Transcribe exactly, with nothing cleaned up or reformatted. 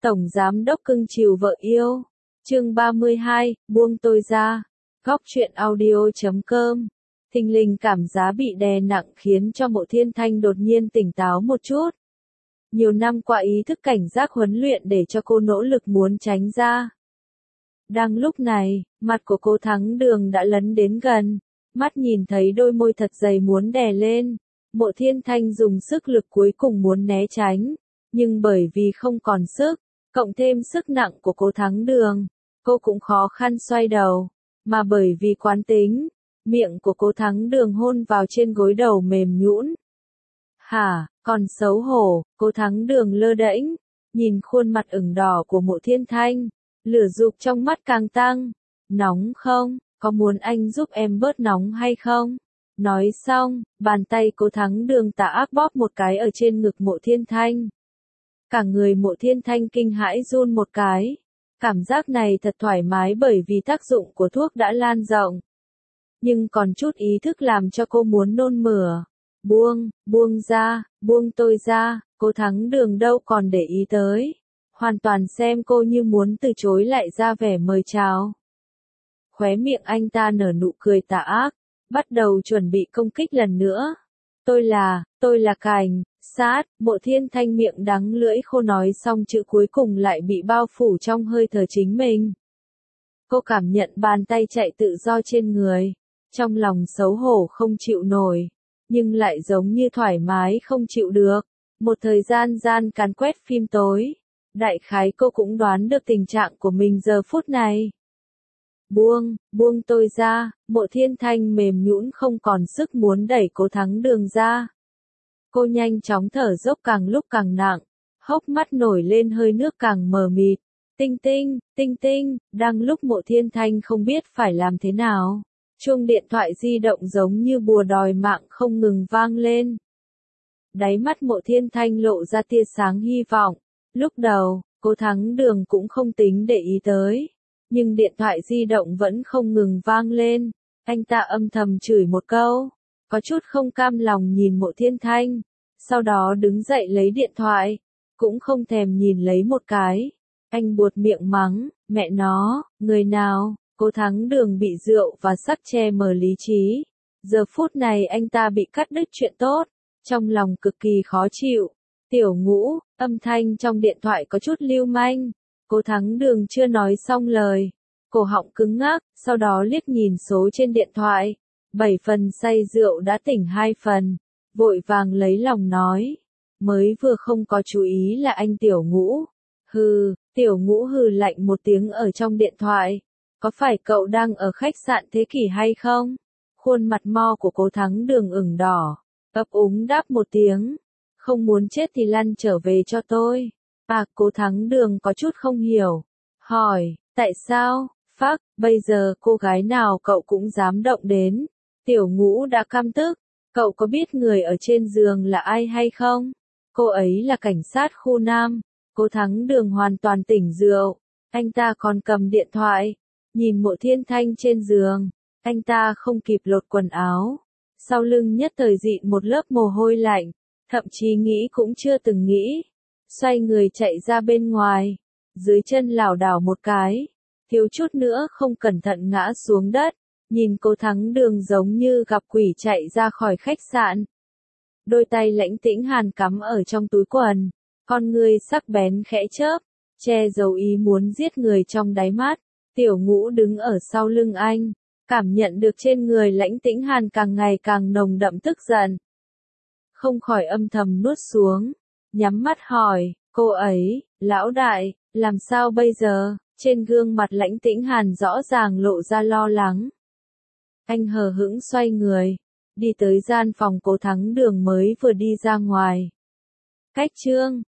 Tổng giám đốc cưng chiều vợ yêu. Chương ba mươi hai, buông tôi ra. Góc truyện audio chấm com. Thình lình cảm giá bị đè nặng khiến cho Mộ Thiên Thanh đột nhiên tỉnh táo một chút. Nhiều năm qua ý thức cảnh giác huấn luyện để cho cô nỗ lực muốn tránh ra. Đang lúc này, mặt của cô Thắng Đường đã lấn đến gần, mắt nhìn thấy đôi môi thật dày muốn đè lên. Mộ Thiên Thanh dùng sức lực cuối cùng muốn né tránh, nhưng bởi vì không còn sức, cộng thêm sức nặng của cô Thắng Đường, cô cũng khó khăn xoay đầu, mà bởi vì quán tính, miệng của cô Thắng Đường hôn vào trên gối đầu mềm nhũn. Hả, còn xấu hổ, cô Thắng Đường lơ đễnh, nhìn khuôn mặt ửng đỏ của Mộ Thiên Thanh, lửa dục trong mắt càng tăng. Nóng không, có muốn anh giúp em bớt nóng hay không? Nói xong, bàn tay cô Thắng Đường tà ác bóp một cái ở trên ngực Mộ Thiên Thanh. Cả người Mộ Thiên Thanh kinh hãi run một cái. Cảm giác này thật thoải mái bởi vì tác dụng của thuốc đã lan rộng. Nhưng còn chút ý thức làm cho cô muốn nôn mửa. Buông, buông ra, buông tôi ra, cô Thắng Đường đâu còn để ý tới. Hoàn toàn xem cô như muốn từ chối lại ra vẻ mời chào. Khóe miệng anh ta nở nụ cười tà ác, bắt đầu chuẩn bị công kích lần nữa. Tôi là, tôi là cảnh sát. Mộ Thiên Thanh miệng đắng lưỡi khô nói xong chữ cuối cùng lại bị bao phủ trong hơi thở chính mình. Cô cảm nhận bàn tay chạy tự do trên người, trong lòng xấu hổ không chịu nổi, nhưng lại giống như thoải mái không chịu được. Một thời gian gian càn quét phim tối, đại khái cô cũng đoán được tình trạng của mình giờ phút này. Buông, buông tôi ra. Mộ Thiên Thanh mềm nhũn không còn sức muốn đẩy cô Thắng Đường ra. Cô nhanh chóng thở dốc càng lúc càng nặng, hốc mắt nổi lên hơi nước càng mờ mịt. Tinh tinh, tinh tinh, đang lúc Mộ Thiên Thanh không biết phải làm thế nào, chuông điện thoại di động giống như bùa đòi mạng không ngừng vang lên. Đáy mắt Mộ Thiên Thanh lộ ra tia sáng hy vọng. Lúc đầu, cô Thắng Đường cũng không tính để ý tới, nhưng điện thoại di động vẫn không ngừng vang lên. Anh ta âm thầm chửi một câu, có chút không cam lòng nhìn Mộ Thiên Thanh, sau đó đứng dậy lấy điện thoại, cũng không thèm nhìn lấy một cái. Anh buột miệng mắng, mẹ nó, người nào? Cô Thắng Đường bị rượu và sắc che mờ lý trí. Giờ phút này anh ta bị cắt đứt chuyện tốt, trong lòng cực kỳ khó chịu. Tiểu Ngũ, âm thanh trong điện thoại có chút lưu manh. Cô Thắng Đường chưa nói xong lời, cổ họng cứng ngắc, sau đó liếc nhìn số trên điện thoại. Bảy phần say rượu đã tỉnh hai phần, vội vàng lấy lòng nói. Mới vừa không có chú ý là anh Tiểu Ngũ. Hừ, Tiểu Ngũ hừ lạnh một tiếng ở trong điện thoại. Có phải cậu đang ở khách sạn Thế Kỷ hay không? Khuôn mặt mo của cô Thắng Đường ửng đỏ, ấp úng đáp một tiếng. Không muốn chết thì lăn trở về cho tôi. À, cô Thắng Đường có chút không hiểu. Hỏi, tại sao? Phác, bây giờ cô gái nào cậu cũng dám động đến. Tiểu Ngũ đã căm tức. Cậu có biết người ở trên giường là ai hay không? Cô ấy là cảnh sát khu Nam. Cô Thắng Đường hoàn toàn tỉnh rượu. Anh ta còn cầm điện thoại, nhìn Mộ Thiên Thanh trên giường. Anh ta không kịp lột quần áo, sau lưng nhất thời dịn một lớp mồ hôi lạnh, thậm chí nghĩ cũng chưa từng nghĩ. Xoay người chạy ra bên ngoài, dưới chân lảo đảo một cái, thiếu chút nữa không cẩn thận ngã xuống đất. Nhìn cô Thắng Đường giống như gặp quỷ chạy ra khỏi khách sạn. Đôi tay lãnh tĩnh hàn cắm ở trong túi quần, con ngươi sắc bén khẽ chớp, che giấu ý muốn giết người trong đáy mắt. Tiểu Ngũ đứng ở sau lưng anh, cảm nhận được trên người lãnh tĩnh hàn càng ngày càng nồng đậm tức giận. Không khỏi âm thầm nuốt xuống, nhắm mắt hỏi, cô ấy, lão đại, làm sao bây giờ? Trên gương mặt lãnh tĩnh hàn rõ ràng lộ ra lo lắng. Anh hờ hững xoay người, đi tới gian phòng cô Thắng Đường mới vừa đi ra ngoài. Cách chương